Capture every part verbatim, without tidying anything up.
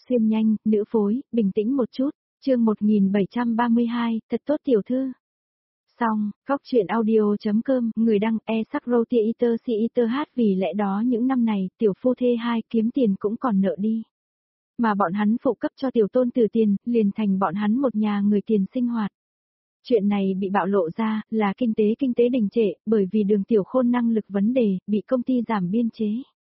xuyên nhanh, nữ phối, bình tĩnh một chút, chương một nghìn bảy trăm ba mươi hai, thật tốt tiểu thư. Xong, góc chuyện audio.com, người đăng e sắc roti iter si iter hát vì lẽ đó những năm này, tiểu phu thê hai kiếm tiền cũng còn nợ đi. Mà bọn hắn phụ cấp cho tiểu tôn tử tiền, liền thành bọn hắn một nhà người tiền sinh hoạt. Chuyện này bị bạo lộ ra, là kinh tế kinh tế đình trệ, bởi vì đường tiểu khôn năng lực vấn đề, bị công ty giảm biên chế.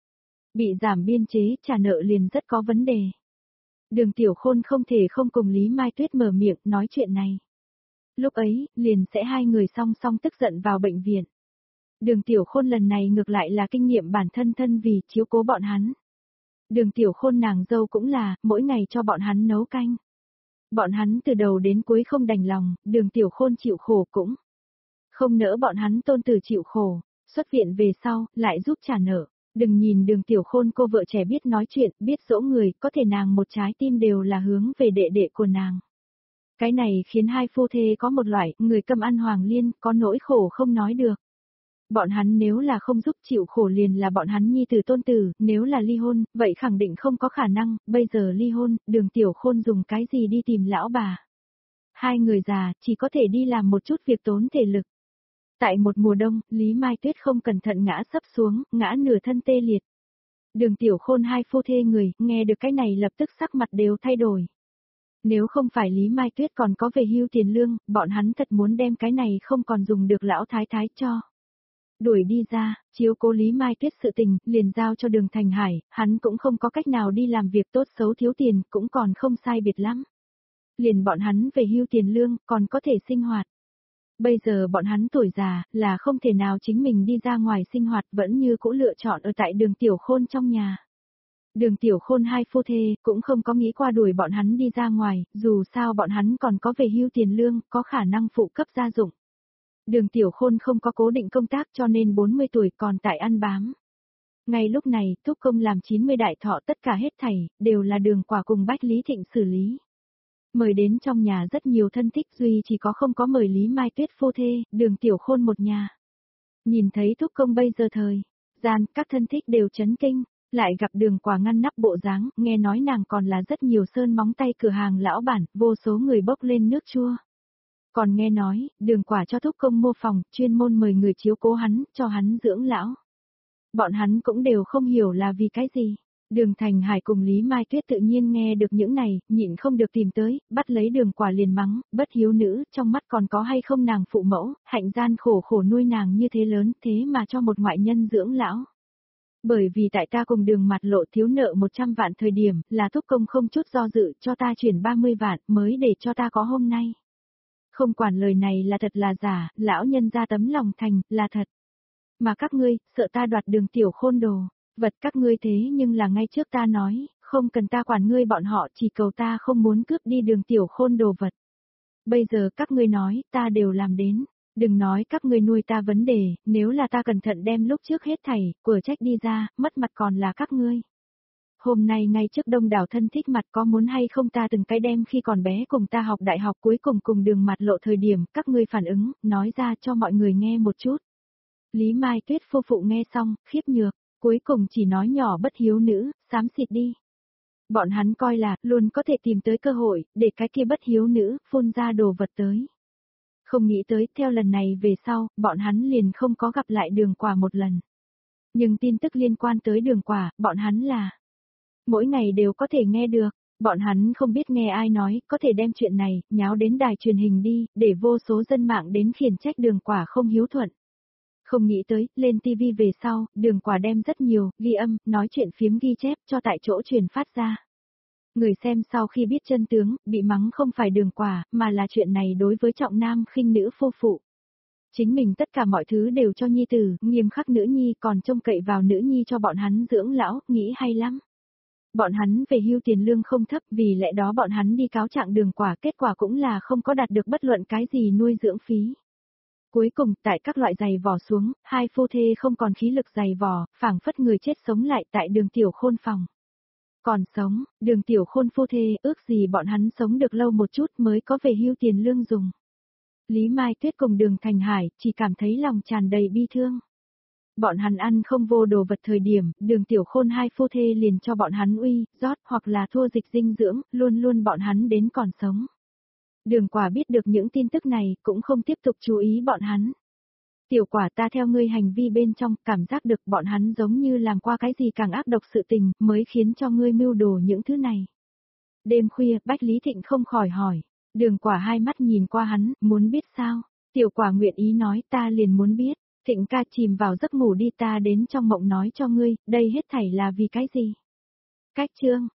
Bị giảm biên chế, trả nợ liền rất có vấn đề. Đường tiểu khôn không thể không cùng Lý Mai Tuyết mở miệng nói chuyện này. Lúc ấy, liền sẽ hai người song song tức giận vào bệnh viện. Đường tiểu khôn lần này ngược lại là kinh nghiệm bản thân thân vì chiếu cố bọn hắn. Đường tiểu khôn nàng dâu cũng là, mỗi ngày cho bọn hắn nấu canh. Bọn hắn từ đầu đến cuối không đành lòng, đường tiểu khôn chịu khổ cũng. Không nỡ bọn hắn tôn tử chịu khổ, xuất viện về sau, lại giúp trả nợ. Đừng nhìn đường tiểu khôn cô vợ trẻ biết nói chuyện, biết dỗ người, có thể nàng một trái tim đều là hướng về đệ đệ của nàng. Cái này khiến hai phu thê có một loại, người câm ăn hoàng liên, có nỗi khổ không nói được. Bọn hắn nếu là không giúp chịu khổ liền là bọn hắn nhi tử tôn tử, nếu là ly hôn, vậy khẳng định không có khả năng, bây giờ ly hôn, đường tiểu khôn dùng cái gì đi tìm lão bà. Hai người già, chỉ có thể đi làm một chút việc tốn thể lực. Tại một mùa đông, Lý Mai Tuyết không cẩn thận ngã sấp xuống, ngã nửa thân tê liệt. Đường tiểu khôn hai phu thê người, nghe được cái này lập tức sắc mặt đều thay đổi. Nếu không phải Lý Mai Tuyết còn có về hưu tiền lương, bọn hắn thật muốn đem cái này không còn dùng được lão thái thái cho. Đuổi đi ra, chiếu cố Lý Mai Tuyết sự tình, liền giao cho đường Thành Hải, hắn cũng không có cách nào đi làm việc tốt xấu thiếu tiền, cũng còn không sai biệt lắm. Liền bọn hắn về hưu tiền lương, còn có thể sinh hoạt. Bây giờ bọn hắn tuổi già, là không thể nào chính mình đi ra ngoài sinh hoạt, vẫn như cũ lựa chọn ở tại đường tiểu khôn trong nhà. Đường tiểu khôn hai phu thê, cũng không có nghĩ qua đuổi bọn hắn đi ra ngoài, dù sao bọn hắn còn có về hưu tiền lương, có khả năng phụ cấp gia dụng. Đường tiểu khôn không có cố định công tác cho nên bốn mươi tuổi còn tại ăn bám. Ngay lúc này, thúc công làm chín mươi đại thọ tất cả hết thảy, đều là đường quả cùng Bách Lý Thịnh xử lý. Mời đến trong nhà rất nhiều thân thích duy chỉ có không có mời Lý Mai Tuyết phu thê, đường tiểu khôn một nhà. Nhìn thấy thúc công bây giờ thời gian, các thân thích đều chấn kinh, lại gặp đường quả ngăn nắp bộ dáng, nghe nói nàng còn là rất nhiều sơn móng tay cửa hàng lão bản, vô số người bốc lên nước chua. Còn nghe nói, đường quả cho thúc công mua phòng, chuyên môn mời người chiếu cố hắn, cho hắn dưỡng lão. Bọn hắn cũng đều không hiểu là vì cái gì. Đường Thành Hải cùng Lý Mai Tuyết tự nhiên nghe được những này, nhịn không được tìm tới, bắt lấy đường quả liền mắng, bất hiếu nữ, trong mắt còn có hay không nàng phụ mẫu, hạnh gian khổ khổ nuôi nàng như thế lớn, thế mà cho một ngoại nhân dưỡng lão. Bởi vì tại ta cùng đường mặt lộ thiếu nợ một trăm vạn thời điểm, là thúc công không chút do dự cho ta chuyển ba mươi vạn mới để cho ta có hôm nay. Không quản lời này là thật là giả, lão nhân ra tấm lòng thành, là thật. Mà các ngươi, sợ ta đoạt đường tiểu khôn đồ, vật các ngươi thế nhưng là ngay trước ta nói, không cần ta quản ngươi bọn họ chỉ cầu ta không muốn cướp đi đường tiểu khôn đồ vật. Bây giờ các ngươi nói, ta đều làm đến, đừng nói các ngươi nuôi ta vấn đề, nếu là ta cẩn thận đem lúc trước hết thảy, của trách đi ra, mất mặt còn là các ngươi. Hôm nay ngay trước đông đảo thân thích mặt có muốn hay không ta từng cái đem khi còn bé cùng ta học đại học cuối cùng cùng đường mặt lộ thời điểm các ngươi phản ứng, nói ra cho mọi người nghe một chút. Lý Mai Tuyết phu phụ nghe xong, khiếp nhược, cuối cùng chỉ nói nhỏ bất hiếu nữ, xám xịt đi. Bọn hắn coi là, luôn có thể tìm tới cơ hội, để cái kia bất hiếu nữ, phun ra đồ vật tới. Không nghĩ tới, theo lần này về sau, bọn hắn liền không có gặp lại đường quả một lần. Nhưng tin tức liên quan tới đường quả, bọn hắn là mỗi ngày đều có thể nghe được, bọn hắn không biết nghe ai nói, có thể đem chuyện này, nháo đến đài truyền hình đi, để vô số dân mạng đến khiển trách đường quả không hiếu thuận. Không nghĩ tới, lên ti vi về sau, đường quả đem rất nhiều, ghi âm, nói chuyện phiếm ghi chép cho tại chỗ truyền phát ra. Người xem sau khi biết chân tướng, bị mắng không phải đường quả, mà là chuyện này đối với trọng nam khinh nữ phu phụ. Chính mình tất cả mọi thứ đều cho nhi tử, nghiêm khắc nữ nhi còn trông cậy vào nữ nhi cho bọn hắn dưỡng lão, nghĩ hay lắm. Bọn hắn về hưu tiền lương không thấp vì lẽ đó bọn hắn đi cáo trạng đường quả kết quả cũng là không có đạt được bất luận cái gì nuôi dưỡng phí. Cuối cùng tại các loại giày vò xuống, hai phu thê không còn khí lực giày vò, phảng phất người chết sống lại tại đường tiểu khôn phòng. Còn sống, đường tiểu khôn phu thê ước gì bọn hắn sống được lâu một chút mới có về hưu tiền lương dùng. Lý Mai Tuyết cùng đường Thành Hải chỉ cảm thấy lòng tràn đầy bi thương. Bọn hắn ăn không vô đồ vật thời điểm, Đường Tiểu Khôn hai phu thê liền cho bọn hắn uy, rót hoặc là thua dịch dinh dưỡng, luôn luôn bọn hắn đến còn sống. Đường Quả biết được những tin tức này, cũng không tiếp tục chú ý bọn hắn. Tiểu Quả, ta theo ngươi hành vi bên trong, cảm giác được bọn hắn giống như làm qua cái gì càng ác độc sự tình, mới khiến cho ngươi mưu đồ những thứ này. Đêm khuya, Bách Lý Thịnh không khỏi hỏi. Đường Quả hai mắt nhìn qua hắn, muốn biết sao? Tiểu Quả nguyện ý nói, ta liền muốn biết. Thịnh ca, chìm vào giấc ngủ đi, ta đến trong mộng nói cho ngươi, đây hết thảy là vì cái gì? Cách chương